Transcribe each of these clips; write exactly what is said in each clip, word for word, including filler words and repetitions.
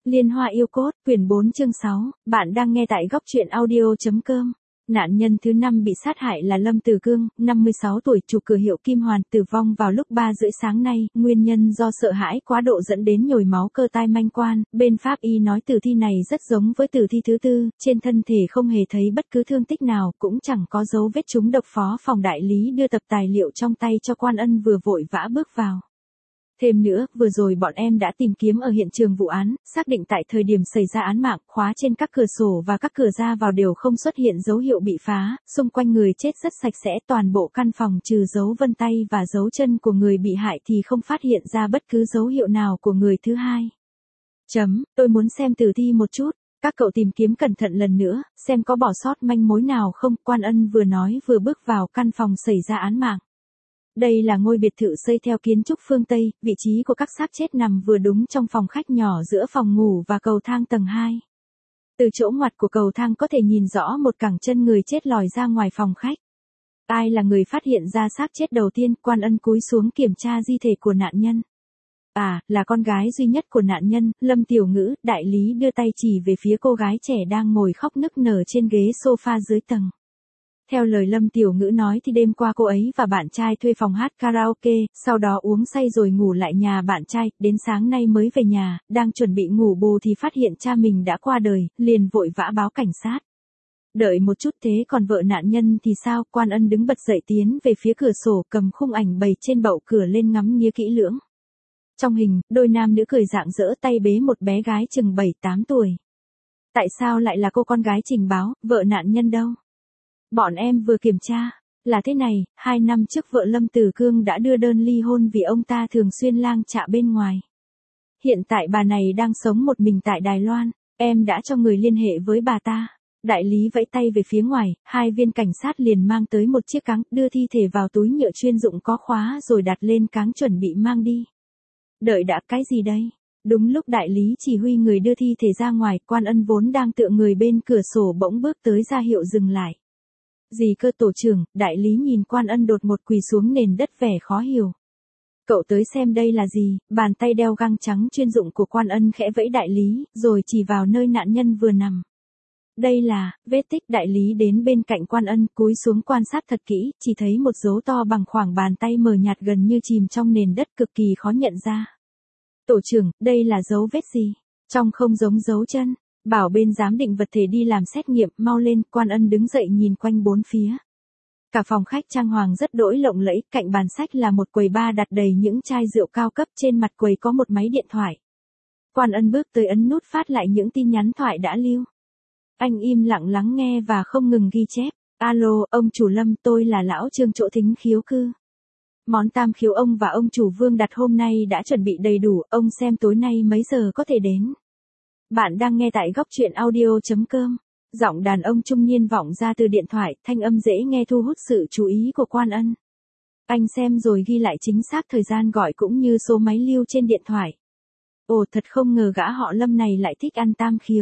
Liên Hoa yêu cốt, quyển bốn chương sáu, bạn đang nghe tại góc truyện audio.com. Nạn nhân thứ năm bị sát hại là Lâm Từ Cương, năm mươi sáu tuổi, chủ cửa hiệu Kim Hoàn, tử vong vào lúc ba rưỡi sáng nay, nguyên nhân do sợ hãi quá độ dẫn đến nhồi máu cơ tai manh quan. Bên pháp y nói tử thi này rất giống với tử thi thứ tư, trên thân thể không hề thấy bất cứ thương tích nào, cũng chẳng có dấu vết trúng độc. Phó phòng đại lý đưa tập tài liệu trong tay cho Quan Ân vừa vội vã bước vào. Thêm nữa, vừa rồi bọn em đã tìm kiếm ở hiện trường vụ án, xác định tại thời điểm xảy ra án mạng, khóa trên các cửa sổ và các cửa ra vào đều không xuất hiện dấu hiệu bị phá, xung quanh người chết rất sạch sẽ, toàn bộ căn phòng trừ dấu vân tay và dấu chân của người bị hại thì không phát hiện ra bất cứ dấu hiệu nào của người thứ hai. Chấm, tôi muốn xem tử thi một chút. Các cậu tìm kiếm cẩn thận lần nữa, xem có bỏ sót manh mối nào không. Quan Ân vừa nói vừa bước vào căn phòng xảy ra án mạng. Đây là ngôi biệt thự xây theo kiến trúc phương Tây, vị trí của các xác chết nằm vừa đúng trong phòng khách nhỏ giữa phòng ngủ và cầu thang tầng hai. Từ chỗ ngoặt của cầu thang có thể nhìn rõ một cẳng chân người chết lòi ra ngoài phòng khách. Ai là người phát hiện ra xác chết đầu tiên? Quan Ân cúi xuống kiểm tra di thể của nạn nhân. À, là con gái duy nhất của nạn nhân, Lâm Tiểu Ngữ. Đại lý đưa tay chỉ về phía cô gái trẻ đang ngồi khóc nức nở trên ghế sofa dưới tầng. Theo lời Lâm Tiểu Ngữ nói thì đêm qua cô ấy và bạn trai thuê phòng hát karaoke, sau đó uống say rồi ngủ lại nhà bạn trai, đến sáng nay mới về nhà, đang chuẩn bị ngủ bù thì phát hiện cha mình đã qua đời, liền vội vã báo cảnh sát. Đợi một chút, thế còn vợ nạn nhân thì sao? Quan Ân đứng bật dậy tiến về phía cửa sổ, cầm khung ảnh bày trên bậu cửa lên ngắm nghía kỹ lưỡng. Trong hình, đôi nam nữ cười rạng rỡ, tay bế một bé gái chừng bảy tám tuổi. Tại sao lại là cô con gái trình báo? Vợ nạn nhân đâu? Bọn em vừa kiểm tra, là thế này, hai năm trước vợ Lâm Từ Cương đã đưa đơn ly hôn vì ông ta thường xuyên lang chạ bên ngoài. Hiện tại bà này đang sống một mình tại Đài Loan, em đã cho người liên hệ với bà ta. Đại lý vẫy tay về phía ngoài, hai viên cảnh sát liền mang tới một chiếc cáng, đưa thi thể vào túi nhựa chuyên dụng có khóa rồi đặt lên cáng chuẩn bị mang đi. Đợi đã, cái gì đây? Đúng lúc đại lý chỉ huy người đưa thi thể ra ngoài, Quan Ân vốn đang tựa người bên cửa sổ bỗng bước tới ra hiệu dừng lại. Gì cơ tổ trưởng? Đại lý nhìn Quan Ân đột ngột quỳ xuống nền đất vẻ khó hiểu. Cậu tới xem đây là gì? Bàn tay đeo găng trắng chuyên dụng của Quan Ân khẽ vẫy đại lý, rồi chỉ vào nơi nạn nhân vừa nằm. Đây là vết tích. Đại lý đến bên cạnh Quan Ân, cúi xuống quan sát thật kỹ, chỉ thấy một dấu to bằng khoảng bàn tay mờ nhạt gần như chìm trong nền đất, cực kỳ khó nhận ra. Tổ trưởng, đây là dấu vết gì? Trông không giống dấu chân. Bảo bên giám định vật thể đi làm xét nghiệm, mau lên. Quan Ân đứng dậy nhìn quanh bốn phía. Cả phòng khách trang hoàng rất đỗi lộng lẫy, cạnh bàn sách là một quầy bar đặt đầy những chai rượu cao cấp, trên mặt quầy có một máy điện thoại. Quan Ân bước tới ấn nút phát lại những tin nhắn thoại đã lưu. Anh im lặng lắng nghe và không ngừng ghi chép. Alo, ông chủ Lâm, tôi là lão Trương chỗ thính khiếu cư. Món tam khiếu ông và ông chủ Vương đặt hôm nay đã chuẩn bị đầy đủ, ông xem tối nay mấy giờ có thể đến. Bạn đang nghe tại góc truyện audio.com. Giọng đàn ông trung niên vọng ra từ điện thoại, thanh âm dễ nghe thu hút sự chú ý của Quan Ân. Anh xem rồi ghi lại chính xác thời gian gọi cũng như số máy lưu trên điện thoại. Ồ, thật không ngờ gã họ Lâm này lại thích ăn tam khiếu.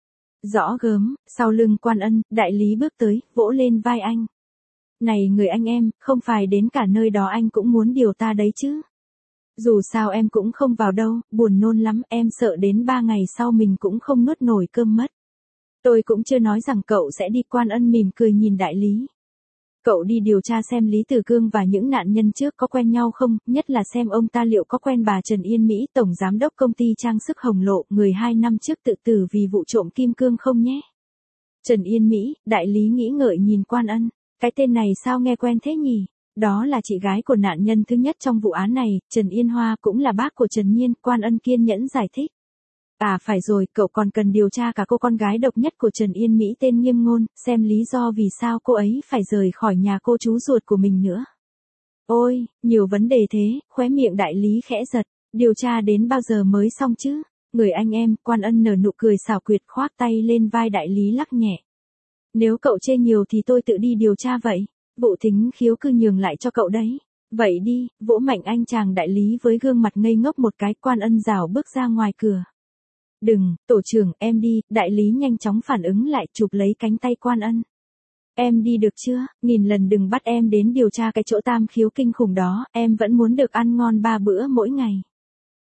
Rõ gớm. Sau lưng Quan Ân, đại lý bước tới, vỗ lên vai anh. Này người anh em, không phải đến cả nơi đó anh cũng muốn điều ta đấy chứ. Dù sao em cũng không vào đâu, buồn nôn lắm, em sợ đến ba ngày sau mình cũng không nuốt nổi cơm mất. Tôi cũng chưa nói rằng cậu sẽ đi. Quan Ân mỉm cười nhìn đại lý. Cậu đi điều tra xem Lý Từ Cương và những nạn nhân trước có quen nhau không, nhất là xem ông ta liệu có quen bà Trần Yên Mỹ, tổng giám đốc công ty trang sức Hồng Lộ, người hai năm trước tự tử vì vụ trộm kim cương không nhé. Trần Yên Mỹ, đại lý nghĩ ngợi nhìn Quan Ân. Cái tên này sao nghe quen thế nhỉ? Đó là chị gái của nạn nhân thứ nhất trong vụ án này, Trần Yên Hoa, cũng là bác của Trần Nhiên. Quan Ân kiên nhẫn giải thích. À phải rồi, cậu còn cần điều tra cả cô con gái độc nhất của Trần Yên Mỹ tên Nghiêm Ngôn, xem lý do vì sao cô ấy phải rời khỏi nhà cô chú ruột của mình nữa. Ôi, nhiều vấn đề thế, khóe miệng đại lý khẽ giật, điều tra đến bao giờ mới xong chứ? Người anh em. Quan Ân nở nụ cười xảo quyệt, khoác tay lên vai đại lý lắc nhẹ. Nếu cậu chê nhiều thì tôi tự đi điều tra vậy. Vụ thính khiếu cư nhường lại cho cậu đấy. Vậy đi. Vỗ mạnh anh chàng đại lý với gương mặt ngây ngốc một cái. Quan Ân rảo bước ra ngoài cửa. Đừng, tổ trưởng, em đi. Đại lý nhanh chóng phản ứng lại, chụp lấy cánh tay Quan Ân. Em đi được chưa? Nghìn lần đừng bắt em đến điều tra cái chỗ tam khiếu kinh khủng đó, em vẫn muốn được ăn ngon ba bữa mỗi ngày.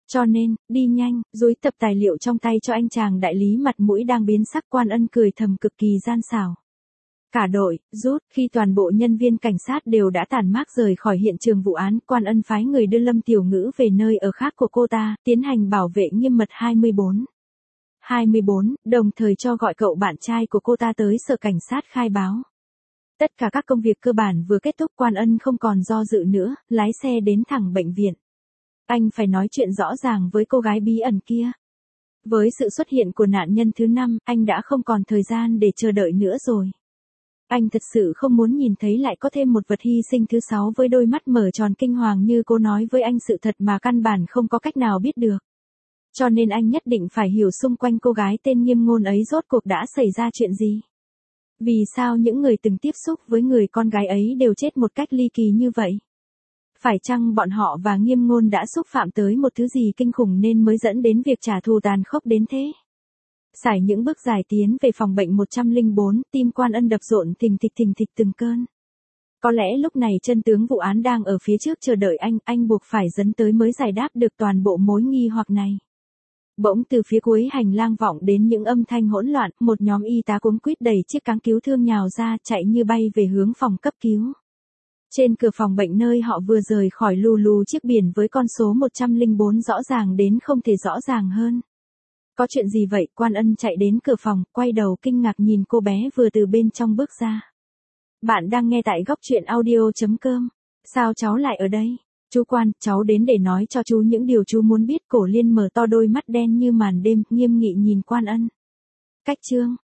Cho nên, đi nhanh, dúi tập tài liệu trong tay cho anh chàng đại lý mặt mũi đang biến sắc. Quan Ân cười thầm cực kỳ gian xảo. Cả đội, rút, khi toàn bộ nhân viên cảnh sát đều đã tản mát rời khỏi hiện trường vụ án, Quan Ân phái người đưa Lâm Tiểu Ngữ về nơi ở khác của cô ta, tiến hành bảo vệ nghiêm mật hai mươi bốn. hai mươi bốn, đồng thời cho gọi cậu bạn trai của cô ta tới sở cảnh sát khai báo. Tất cả các công việc cơ bản vừa kết thúc, Quan Ân không còn do dự nữa, lái xe đến thẳng bệnh viện. Anh phải nói chuyện rõ ràng với cô gái bí ẩn kia. Với sự xuất hiện của nạn nhân thứ năm, anh đã không còn thời gian để chờ đợi nữa rồi. Anh thật sự không muốn nhìn thấy lại có thêm một vật hy sinh thứ sáu với đôi mắt mở tròn kinh hoàng như cô nói với anh sự thật mà căn bản không có cách nào biết được. Cho nên anh nhất định phải hiểu xung quanh cô gái tên Nghiêm Ngôn ấy rốt cuộc đã xảy ra chuyện gì. Vì sao những người từng tiếp xúc với người con gái ấy đều chết một cách ly kỳ như vậy? Phải chăng bọn họ và Nghiêm Ngôn đã xúc phạm tới một thứ gì kinh khủng nên mới dẫn đến việc trả thù tàn khốc đến thế? Sải những bước dài tiến về phòng bệnh một trăm lẻ bốn, tim Quan Ân đập rộn thình thịch thình thịch từng cơn. Có lẽ lúc này chân tướng vụ án đang ở phía trước chờ đợi anh, anh buộc phải dấn tới mới giải đáp được toàn bộ mối nghi hoặc này. Bỗng từ phía cuối hành lang vọng đến những âm thanh hỗn loạn, một nhóm y tá cuống quýt đẩy chiếc cáng cứu thương nhào ra, chạy như bay về hướng phòng cấp cứu. Trên cửa phòng bệnh nơi họ vừa rời khỏi lù lù chiếc biển với con số một trăm lẻ bốn rõ ràng đến không thể rõ ràng hơn. Có chuyện gì vậy? Quan Ân chạy đến cửa phòng, quay đầu kinh ngạc nhìn cô bé vừa từ bên trong bước ra. Bạn đang nghe tại góc truyện audio chấm com. Sao cháu lại ở đây? Chú Quan, cháu đến để nói cho chú những điều chú muốn biết. Cổ Liên mở to đôi mắt đen như màn đêm, nghiêm nghị nhìn Quan Ân. Cách chương